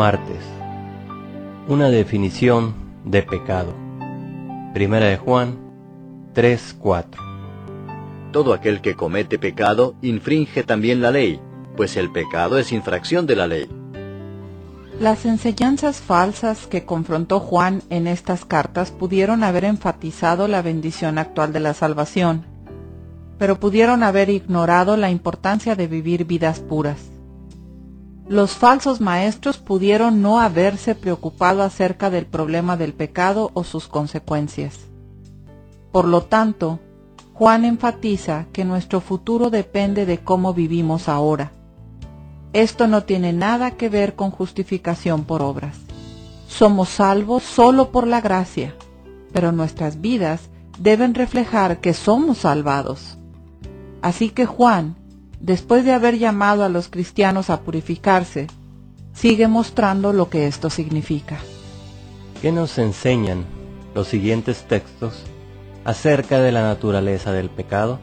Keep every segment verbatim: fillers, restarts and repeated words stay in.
Martes. Una definición de pecado. Primera de Juan tres cuatro. Todo aquel que comete pecado infringe también la ley, pues el pecado es infracción de la ley. Las enseñanzas falsas que confrontó Juan en estas cartas pudieron haber enfatizado la bendición actual de la salvación, pero pudieron haber ignorado la importancia de vivir vidas puras. Los falsos maestros pudieron no haberse preocupado acerca del problema del pecado o sus consecuencias. Por lo tanto, Juan enfatiza que nuestro futuro depende de cómo vivimos ahora. Esto no tiene nada que ver con justificación por obras. Somos salvos solo por la gracia, pero nuestras vidas deben reflejar que somos salvados. Así que Juan, después de haber llamado a los cristianos a purificarse, sigue mostrando lo que esto significa. ¿Qué nos enseñan los siguientes textos acerca de la naturaleza del pecado?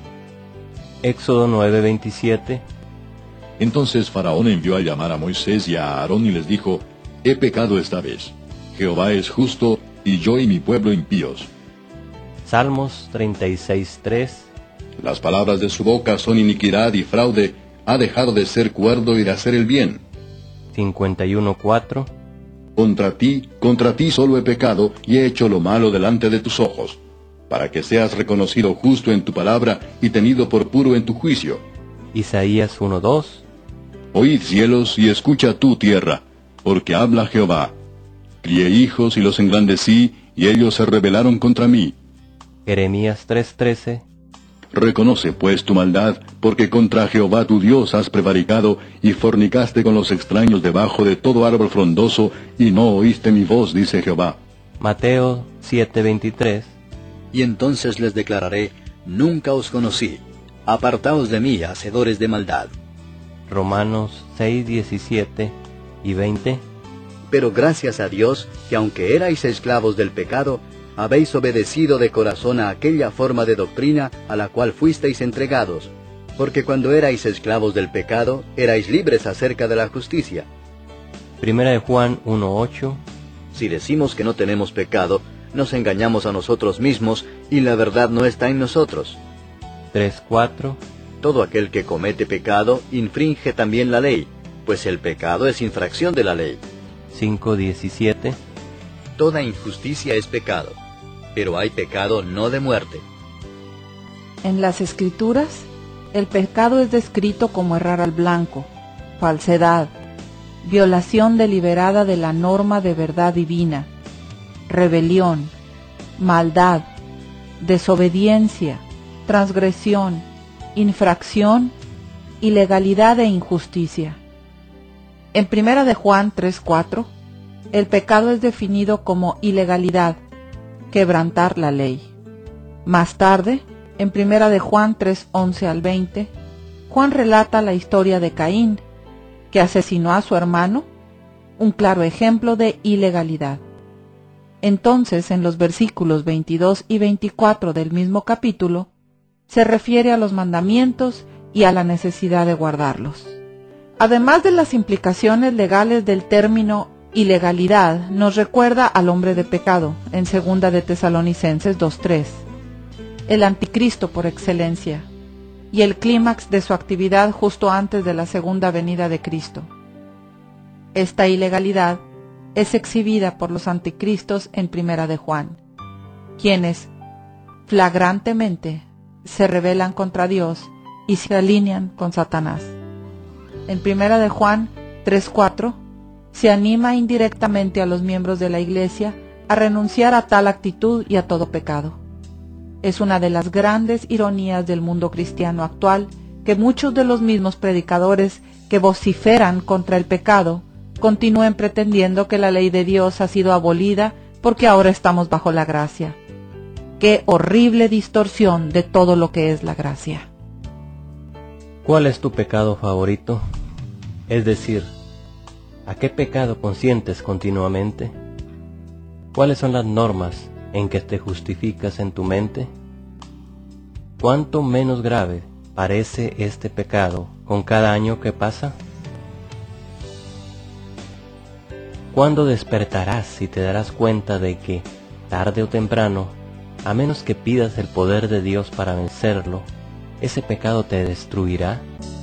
Éxodo nueve veintisiete. Entonces Faraón envió a llamar a Moisés y a Aarón y les dijo: He pecado esta vez. Jehová es justo, y yo y mi pueblo impíos. Salmos treinta y seis tres. Las palabras de su boca son iniquidad y fraude. Ha dejado de ser cuerdo y de hacer el bien. cincuenta y uno cuatro. Contra ti, contra ti solo he pecado, y he hecho lo malo delante de tus ojos, para que seas reconocido justo en tu palabra y tenido por puro en tu juicio. Isaías uno dos. Oíd cielos, y escucha tú tierra, porque habla Jehová. Crié hijos y los engrandecí, y ellos se rebelaron contra mí. Jeremías tres trece. Reconoce pues tu maldad, porque contra Jehová tu Dios has prevaricado, y fornicaste con los extraños debajo de todo árbol frondoso, y no oíste mi voz, dice Jehová. Mateo siete veintitrés. Y entonces les declararé: nunca os conocí. Apartaos de mí, hacedores de maldad. Romanos seis diecisiete y veinte. Pero gracias a Dios, que aunque erais esclavos del pecado, habéis obedecido de corazón a aquella forma de doctrina a la cual fuisteis entregados, porque cuando erais esclavos del pecado, erais libres acerca de la justicia. Primera de Juan uno ocho. Si decimos que no tenemos pecado, nos engañamos a nosotros mismos, y la verdad no está en nosotros. tres cuatro. Todo aquel que comete pecado infringe también la ley, pues el pecado es infracción de la ley. cinco diecisiete. Toda injusticia es pecado, pero hay pecado no de muerte. En las Escrituras, el pecado es descrito como errar al blanco, falsedad, violación deliberada de la norma de verdad divina, rebelión, maldad, desobediencia, transgresión, infracción, ilegalidad e injusticia. En Primera de Juan tres cuatro, el pecado es definido como ilegalidad, quebrantar la ley. Más tarde, en Primera de Juan tres once al veinte, Juan relata la historia de Caín, que asesinó a su hermano, un claro ejemplo de ilegalidad. Entonces, en los versículos veintidós y veinticuatro del mismo capítulo, se refiere a los mandamientos y a la necesidad de guardarlos. Además de las implicaciones legales del término ilegalidad, nos recuerda al hombre de pecado, en Segunda de Tesalonicenses dos tres, el anticristo por excelencia, y el clímax de su actividad justo antes de la segunda venida de Cristo. Esta ilegalidad es exhibida por los anticristos en Primera de Juan, quienes flagrantemente se rebelan contra Dios y se alinean con Satanás. En Primera de Juan tres cuatro se anima indirectamente a los miembros de la Iglesia a renunciar a tal actitud y a todo pecado. Es una de las grandes ironías del mundo cristiano actual que muchos de los mismos predicadores que vociferan contra el pecado continúen pretendiendo que la ley de Dios ha sido abolida porque ahora estamos bajo la gracia. ¡Qué horrible distorsión de todo lo que es la gracia! ¿Cuál es tu pecado favorito? Es decir, ¿a qué pecado consientes continuamente? ¿Cuáles son las normas en que te justificas en tu mente? ¿Cuánto menos grave parece este pecado con cada año que pasa? ¿Cuándo despertarás y te darás cuenta de que, tarde o temprano, a menos que pidas el poder de Dios para vencerlo, ese pecado te destruirá?